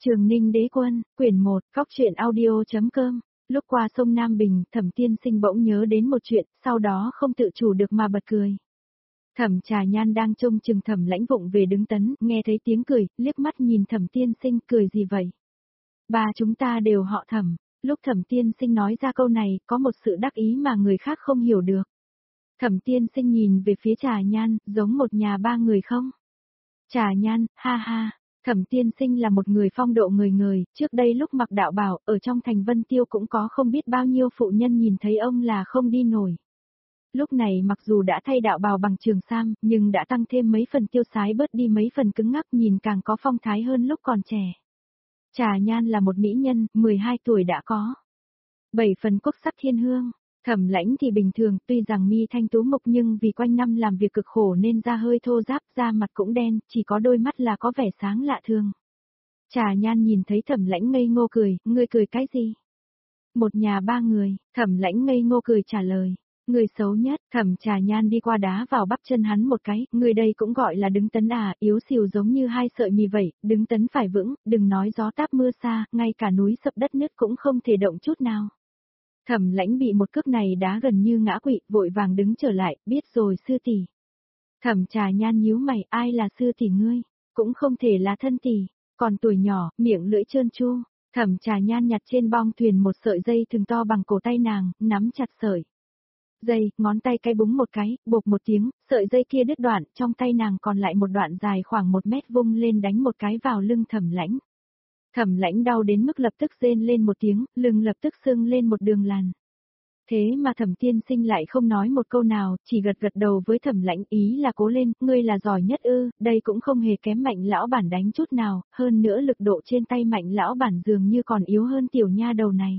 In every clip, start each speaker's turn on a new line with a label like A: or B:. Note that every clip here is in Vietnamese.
A: Trường Ninh Đế Quân, quyển 1, Cóc truyện audio.com. Lúc qua sông Nam Bình, Thẩm Tiên Sinh bỗng nhớ đến một chuyện, sau đó không tự chủ được mà bật cười. Thẩm Trà Nhan đang trông chừng Thẩm Lãnh vụng về đứng tấn, nghe thấy tiếng cười, liếc mắt nhìn Thẩm Tiên Sinh, cười gì vậy? Ba chúng ta đều họ Thẩm. Lúc Thẩm Tiên Sinh nói ra câu này, có một sự đắc ý mà người khác không hiểu được. Thẩm Tiên Sinh nhìn về phía Trà Nhan, giống một nhà ba người không? Trà Nhan, ha ha. Thẩm Tiên Sinh là một người phong độ người người, trước đây lúc mặc đạo bào, ở trong thành Vân Tiêu cũng có không biết bao nhiêu phụ nhân nhìn thấy ông là không đi nổi. Lúc này mặc dù đã thay đạo bào bằng trường sam, nhưng đã tăng thêm mấy phần tiêu sái bớt đi mấy phần cứng ngắc, nhìn càng có phong thái hơn lúc còn trẻ. Trà Nhan là một mỹ nhân, 12 tuổi đã có 7 phần quốc sắc thiên hương. Thẩm Lãnh thì bình thường, tuy rằng mi thanh tú mục nhưng vì quanh năm làm việc cực khổ nên da hơi thô ráp, da mặt cũng đen, chỉ có đôi mắt là có vẻ sáng lạ thường. Trà Nhan nhìn thấy Thẩm Lãnh ngây ngô cười, ngươi cười cái gì? Một nhà ba người, Thẩm Lãnh ngây ngô cười trả lời. Người xấu nhất, Thẩm Trà Nhan đi qua đá vào bắp chân hắn một cái, người đây cũng gọi là đứng tấn à, yếu xìu giống như hai sợi mì vậy, đứng tấn phải vững, đừng nói gió táp mưa xa, ngay cả núi sập đất nứt cũng không thể động chút nào. Thẩm Lãnh bị một cước này đá gần như ngã quỵ, vội vàng đứng trở lại, biết rồi sư tỷ. Thẩm Trà Nhan nhíu mày, ai là sư tỷ ngươi? Cũng không thể là thân tỷ, còn tuổi nhỏ, miệng lưỡi trơn tru. Thẩm Trà Nhan nhặt trên bong thuyền một sợi dây thừng to bằng cổ tay nàng, nắm chặt sợi dây, ngón tay cái búng một cái, bộp một tiếng, sợi dây kia đứt đoạn, trong tay nàng còn lại một đoạn dài khoảng 1 mét vung lên đánh một cái vào lưng Thẩm Lãnh. Thẩm Lãnh đau đến mức lập tức rên lên một tiếng, lưng lập tức sưng lên một đường làn. Thế mà Thẩm Tiên Sinh lại không nói một câu nào, chỉ gật gật đầu với Thẩm Lãnh, ý là cố lên, ngươi là giỏi nhất ư, đây cũng không hề kém Mạnh lão bản đánh chút nào, hơn nữa lực độ trên tay Mạnh lão bản dường như còn yếu hơn tiểu nha đầu này.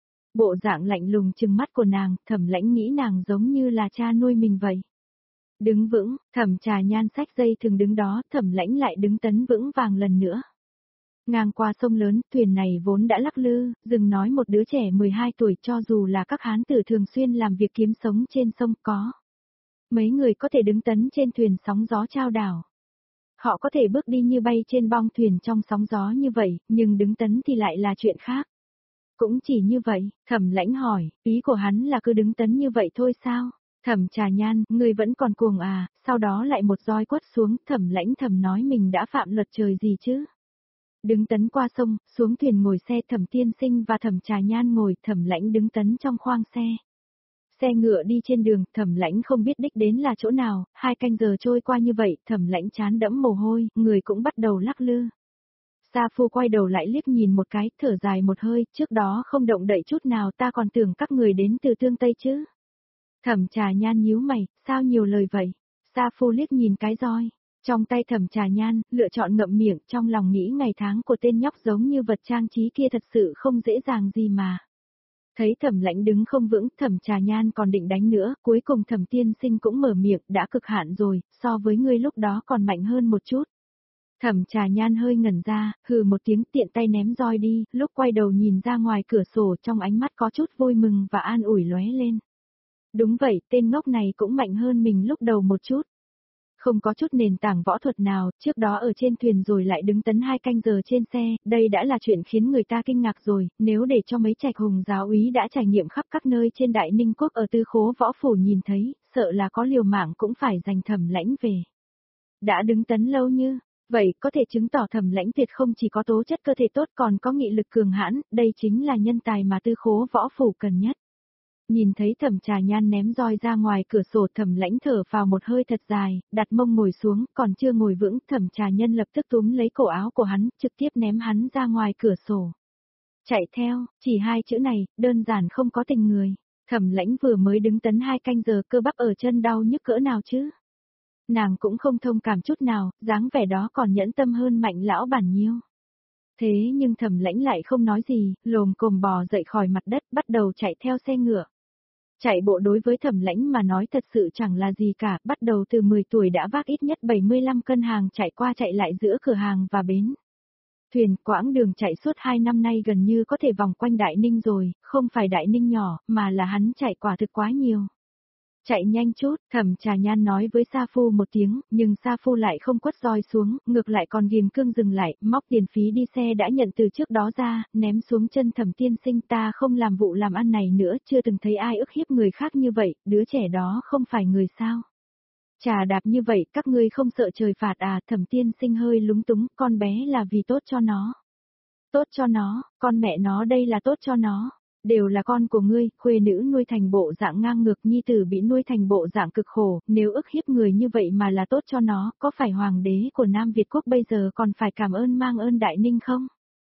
A: Bộ dạng lạnh lùng trừng mắt của nàng, Thẩm Lãnh nghĩ nàng giống như là cha nuôi mình vậy. Đứng vững, Thẩm Trà Nhan xách dây thường đứng đó, Thẩm Lãnh lại đứng tấn vững vàng lần nữa. Ngang qua sông lớn, thuyền này vốn đã lắc lư, dừng nói một đứa trẻ 12 tuổi cho dù là các hán tử thường xuyên làm việc kiếm sống trên sông có. Mấy người có thể đứng tấn trên thuyền sóng gió trao đảo. Họ có thể bước đi như bay trên bong thuyền trong sóng gió như vậy, nhưng đứng tấn thì lại là chuyện khác. Cũng chỉ như vậy, Thẩm Lãnh hỏi, ý của hắn là cứ đứng tấn như vậy thôi sao? Thẩm Trà Nhan, ngươi vẫn còn cuồng à, sau đó lại một roi quất xuống, Thẩm Lãnh thầm nói mình đã phạm luật trời gì chứ? Đứng tấn qua sông, xuống thuyền ngồi xe Thẩm Tiên Sinh và Thẩm Trà Nhan ngồi, Thẩm Lãnh đứng tấn trong khoang xe. Xe ngựa đi trên đường, Thẩm Lãnh không biết đích đến là chỗ nào, 2 canh giờ trôi qua như vậy, Thẩm Lãnh chán đẫm mồ hôi, người cũng bắt đầu lắc lư. Sa Phu quay đầu lại liếc nhìn một cái, thở dài một hơi, trước đó không động đậy chút nào, ta còn tưởng các người đến từ Tương Tây chứ. Thẩm Trà Nhan nhíu mày, sao nhiều lời vậy? Sa Phu liếc nhìn cái roi. Trong tay Thẩm Trà Nhan, lựa chọn ngậm miệng, trong lòng nghĩ ngày tháng của tên nhóc giống như vật trang trí kia thật sự không dễ dàng gì mà. Thấy Thẩm Lãnh đứng không vững, Thẩm Trà Nhan còn định đánh nữa, cuối cùng Thẩm Tiên Sinh cũng mở miệng, đã cực hạn rồi, so với ngươi lúc đó còn mạnh hơn một chút. Thẩm Trà Nhan hơi ngẩn ra, hừ một tiếng tiện tay ném roi đi, lúc quay đầu nhìn ra ngoài cửa sổ trong ánh mắt có chút vui mừng và an ủi lóe lên. Đúng vậy, tên ngốc này cũng mạnh hơn mình lúc đầu một chút. Không có chút nền tảng võ thuật nào, trước đó ở trên thuyền rồi lại đứng tấn 2 canh giờ trên xe, đây đã là chuyện khiến người ta kinh ngạc rồi, nếu để cho mấy trạch hùng giáo úy đã trải nghiệm khắp các nơi trên Đại Ninh Quốc ở Tư Khố Võ Phủ nhìn thấy, sợ là có liều mạng cũng phải giành Thẩm Lãnh về. Đã đứng tấn lâu như vậy có thể chứng tỏ Thẩm Lãnh tuyệt không chỉ có tố chất cơ thể tốt còn có nghị lực cường hãn, đây chính là nhân tài mà Tư Khố Võ Phủ cần nhất. Nhìn thấy Thẩm Trà Nhan ném roi ra ngoài cửa sổ, Thẩm Lãnh thở vào một hơi thật dài, đặt mông ngồi xuống, còn chưa ngồi vững, Thẩm Trà Nhân lập tức túm lấy cổ áo của hắn, trực tiếp ném hắn ra ngoài cửa sổ. Chạy theo, chỉ 2 chữ này, đơn giản không có tình người. Thẩm Lãnh vừa mới đứng tấn 2 canh giờ, cơ bắp ở chân đau nhức cỡ nào chứ? Nàng cũng không thông cảm chút nào, dáng vẻ đó còn nhẫn tâm hơn Mạnh lão bản nhiêu. Thế nhưng Thẩm Lãnh lại không nói gì, lồm cồm bò dậy khỏi mặt đất, bắt đầu chạy theo xe ngựa. Chạy bộ đối với Thẩm Lãnh mà nói thật sự chẳng là gì cả, bắt đầu từ 10 tuổi đã vác ít nhất 75 cân hàng chạy qua chạy lại giữa cửa hàng và bến. Thuyền quãng đường chạy suốt 2 năm nay gần như có thể vòng quanh Đại Ninh rồi, không phải Đại Ninh nhỏ, mà là hắn chạy quả thực quá nhiều. Chạy nhanh chút, Thẩm Trà Nhan nói với Sa Phu một tiếng, nhưng Sa Phu lại không quất roi xuống, ngược lại còn ghim cương dừng lại, móc tiền phí đi xe đã nhận từ trước đó ra, ném xuống chân Thẩm tiên sinh, ta không làm vụ làm ăn này nữa, chưa từng thấy ai ức hiếp người khác như vậy, đứa trẻ đó không phải người sao. Trà đạp như vậy, các ngươi không sợ trời phạt à? Thẩm tiên sinh hơi lúng túng, con bé là vì tốt cho nó. Tốt cho nó, con mẹ nó đây là tốt cho nó. Đều là con của ngươi, khuê nữ nuôi thành bộ dạng ngang ngược, nhi tử bị nuôi thành bộ dạng cực khổ, nếu ức hiếp người như vậy mà là tốt cho nó, có phải hoàng đế của Nam Việt Quốc bây giờ còn phải cảm ơn mang ơn Đại Ninh không?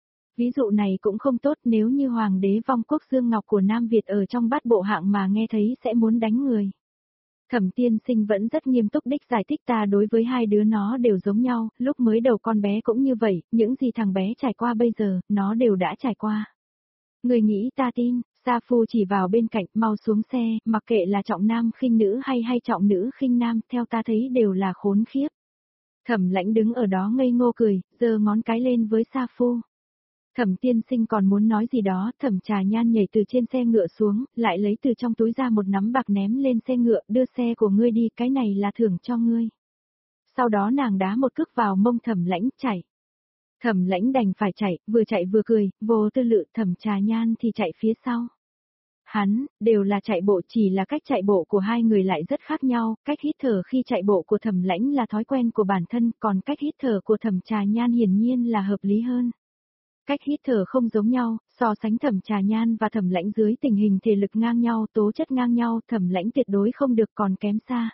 A: Ví dụ này cũng không tốt, nếu như hoàng đế vong quốc Dương Ngọc của Nam Việt ở trong bát bộ hạng mà nghe thấy sẽ muốn đánh người. Thẩm tiên sinh vẫn rất nghiêm túc đích giải thích, ta đối với hai đứa nó đều giống nhau, lúc mới đầu con bé cũng như vậy, những gì thằng bé trải qua bây giờ, nó đều đã trải qua. Người nghĩ ta tin? Sa Phu chỉ vào bên cạnh, mau xuống xe, mặc kệ là trọng nam khinh nữ hay trọng nữ khinh nam, theo ta thấy đều là khốn khiếp. Thẩm Lãnh đứng ở đó ngây ngô cười, giơ ngón cái lên với Sa Phu. Thẩm tiên sinh còn muốn nói gì đó, Thẩm Trà Nhan nhảy từ trên xe ngựa xuống, lại lấy từ trong túi ra một nắm bạc ném lên xe ngựa, đưa xe của ngươi đi, cái này là thưởng cho ngươi. Sau đó nàng đá một cước vào mông Thẩm Lãnh, chạy. Thẩm Lãnh đành phải chạy vừa cười, vô tư lự. Thẩm Trà Nhan thì chạy phía sau. Hắn, đều là chạy bộ, chỉ là cách chạy bộ của hai người lại rất khác nhau, cách hít thở khi chạy bộ của Thẩm Lãnh là thói quen của bản thân, còn cách hít thở của Thẩm Trà Nhan hiển nhiên là hợp lý hơn. Cách hít thở không giống nhau, so sánh Thẩm Trà Nhan và Thẩm Lãnh dưới tình hình thể lực ngang nhau, tố chất ngang nhau, Thẩm Lãnh tuyệt đối không được, còn kém xa.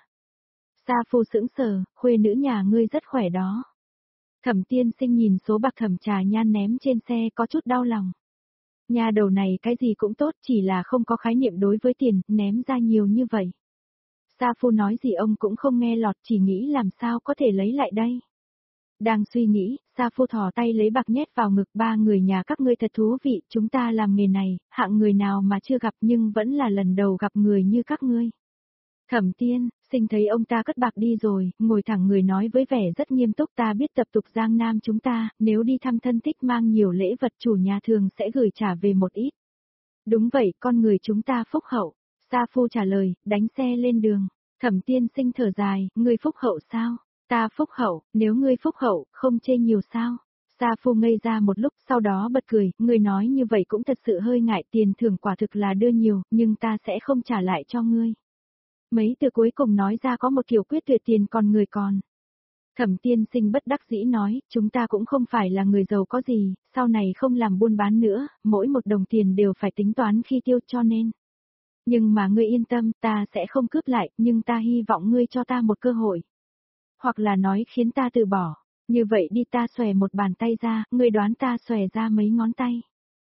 A: Sa Phu sững sờ, khuê nữ nhà ngươi rất khỏe đó. Thẩm tiên sinh nhìn số bạc Thẩm Trà Nhan ném trên xe có chút đau lòng. Nhà đầu này cái gì cũng tốt, chỉ là không có khái niệm đối với tiền, ném ra nhiều như vậy. Sa Phu nói gì ông cũng không nghe lọt, chỉ nghĩ làm sao có thể lấy lại đây. Đang suy nghĩ, Sa Phu thò tay lấy bạc nhét vào ngực, ba người nhà các ngươi thật thú vị, chúng ta làm nghề này, hạng người nào mà chưa gặp nhưng vẫn là lần đầu gặp người như các ngươi. Thẩm tiên, sinh thấy ông ta cất bạc đi rồi, ngồi thẳng người nói với vẻ rất nghiêm túc, ta biết tập tục Giang Nam chúng ta, nếu đi thăm thân thích mang nhiều lễ vật chủ nhà thường sẽ gửi trả về một ít. Đúng vậy, con người chúng ta phúc hậu. Sa Phu trả lời, đánh xe lên đường. Thẩm tiên sinh thở dài, ngươi phúc hậu sao? Ta phúc hậu, nếu ngươi phúc hậu, không chê nhiều sao? Sa Phu ngây ra một lúc, sau đó bật cười, ngươi nói như vậy cũng thật sự hơi ngại, tiền thưởng quả thực là đưa nhiều, nhưng ta sẽ không trả lại cho ngươi. Mấy từ cuối cùng nói ra có một kiểu quyết tuyệt tiền còn người còn. Thẩm tiên sinh bất đắc dĩ nói, chúng ta cũng không phải là người giàu có gì, sau này không làm buôn bán nữa, mỗi một đồng tiền đều phải tính toán khi tiêu cho nên. Nhưng mà ngươi yên tâm, ta sẽ không cướp lại, nhưng ta hy vọng ngươi cho ta một cơ hội. Hoặc là nói khiến ta từ bỏ. Như vậy đi, ta xòe một bàn tay ra, ngươi đoán ta xòe ra mấy ngón tay.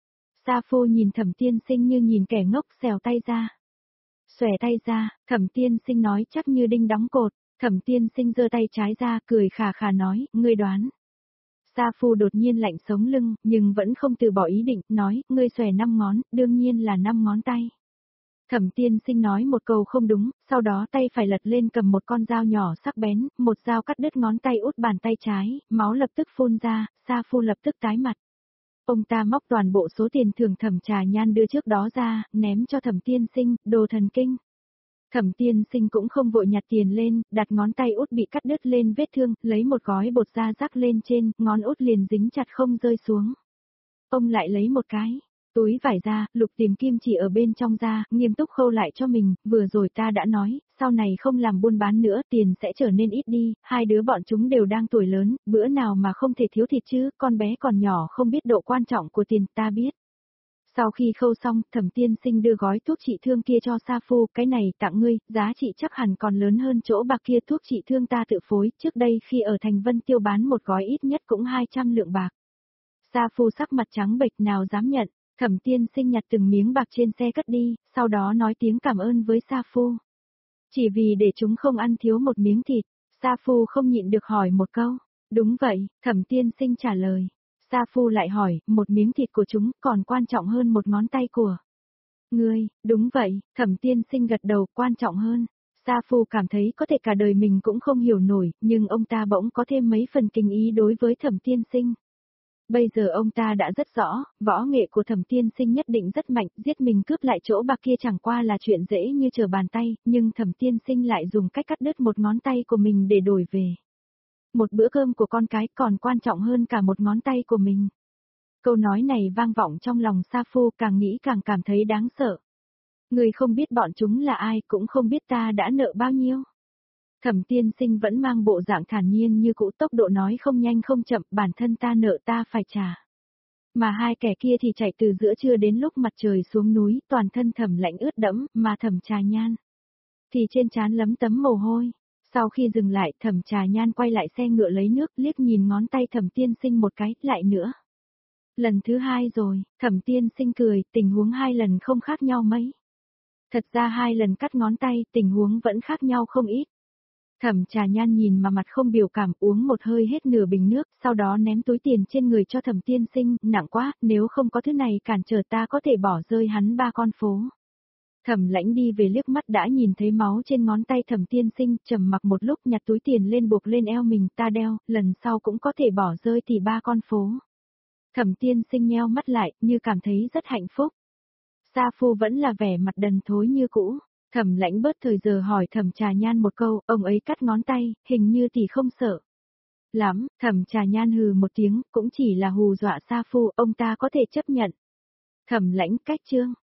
A: Sa Phu nhìn Thẩm tiên sinh như nhìn kẻ ngốc, xèo tay ra. Xòe tay ra, Thẩm tiên sinh nói chắc như đinh đóng cột. Thẩm tiên sinh giơ tay trái ra, cười khà khà nói, ngươi đoán. Sa Phu đột nhiên lạnh sống lưng, nhưng vẫn không từ bỏ ý định, nói, ngươi xòe 5 ngón, đương nhiên là 5 ngón tay. Thẩm tiên sinh nói một câu không đúng, sau đó tay phải lật lên cầm một con dao nhỏ sắc bén, một dao cắt đứt ngón tay út bàn tay trái, máu lập tức phun ra, Sa Phu lập tức tái mặt. Ông ta móc toàn bộ số tiền thưởng Thẩm Trà Nhan đưa trước đó ra, ném cho Thẩm tiên sinh, đồ thần kinh. Thẩm tiên sinh cũng không vội nhặt tiền lên, đặt ngón tay út bị cắt đứt lên vết thương, lấy một gói bột da rắc lên trên, ngón út liền dính chặt không rơi xuống. Ông lại lấy một cái túi vải ra, lục tìm kim chỉ ở bên trong ra, nghiêm túc khâu lại cho mình, vừa rồi ta đã nói, sau này không làm buôn bán nữa, tiền sẽ trở nên ít đi, hai đứa bọn chúng đều đang tuổi lớn, bữa nào mà không thể thiếu thịt chứ, con bé còn nhỏ không biết độ quan trọng của tiền, ta biết. Sau khi khâu xong, Thẩm tiên sinh đưa gói thuốc trị thương kia cho Sa Phu, cái này tặng ngươi, giá trị chắc hẳn còn lớn hơn chỗ bạc kia, thuốc trị thương ta tự phối, trước đây khi ở thành Vân Tiêu bán một gói ít nhất cũng 200 lượng bạc. Sa Phu sắc mặt trắng bệch nào dám nhận. Thẩm tiên sinh nhặt từng miếng bạc trên xe cất đi, sau đó nói tiếng cảm ơn với Sa Phu. Chỉ vì để chúng không ăn thiếu một miếng thịt, Sa Phu không nhịn được hỏi một câu. Đúng vậy, Thẩm tiên sinh trả lời. Sa Phu lại hỏi, một miếng thịt của chúng còn quan trọng hơn một ngón tay của ngươi, đúng vậy, Thẩm tiên sinh gật đầu, quan trọng hơn. Sa Phu cảm thấy có thể cả đời mình cũng không hiểu nổi, nhưng ông ta bỗng có thêm mấy phần kinh ý đối với Thẩm tiên sinh. Bây giờ ông ta đã rất rõ, võ nghệ của Thẩm Tiên Sinh nhất định rất mạnh, giết mình cướp lại chỗ bạc kia chẳng qua là chuyện dễ như trở bàn tay, nhưng Thẩm Tiên Sinh lại dùng cách cắt đứt một ngón tay của mình để đổi về một bữa cơm của con cái còn quan trọng hơn cả một ngón tay của mình. Câu nói này vang vọng trong lòng Sa Phu, càng nghĩ càng cảm thấy đáng sợ. Người không biết bọn chúng là ai, cũng không biết ta đã nợ bao nhiêu. Thẩm Tiên Sinh vẫn mang bộ dạng thản nhiên như cũ, tốc độ nói không nhanh không chậm, bản thân ta nợ ta phải trả. Mà hai kẻ kia thì chạy từ giữa trưa đến lúc mặt trời xuống núi, toàn thân Thẩm Lãnh ướt đẫm, mà Thẩm Trà Nhan thì trên trán lấm tấm mồ hôi. Sau khi dừng lại, Thẩm Trà Nhan quay lại xe ngựa lấy nước, liếc nhìn ngón tay Thẩm Tiên Sinh một cái, lại nữa. Lần thứ hai rồi, Thẩm Tiên Sinh cười, tình huống hai lần không khác nhau mấy. Thật ra hai lần cắt ngón tay, tình huống vẫn khác nhau không ít. Thẩm Trà Nhan nhìn mà mặt không biểu cảm, uống một hơi hết nửa bình nước, sau đó ném túi tiền trên người cho Thẩm Tiên Sinh, nặng quá, nếu không có thứ này cản trở ta có thể bỏ rơi hắn 3 con phố. Thẩm Lãnh đi về liếc mắt đã nhìn thấy máu trên ngón tay Thẩm Tiên Sinh, trầm mặc một lúc nhặt túi tiền lên buộc lên eo mình, ta đeo, lần sau cũng có thể bỏ rơi thì 3 con phố. Thẩm Tiên Sinh nheo mắt lại, như cảm thấy rất hạnh phúc. Sa Phu vẫn là vẻ mặt đần thối như cũ. Thẩm Lãnh bớt thời giờ hỏi Thẩm Trà Nhan một câu, ông ấy cắt ngón tay, hình như thì không sợ lắm. Thẩm Trà Nhan hừ một tiếng, cũng chỉ là hù dọa Sa Phu, ông ta có thể chấp nhận. Thẩm Lãnh cách chương.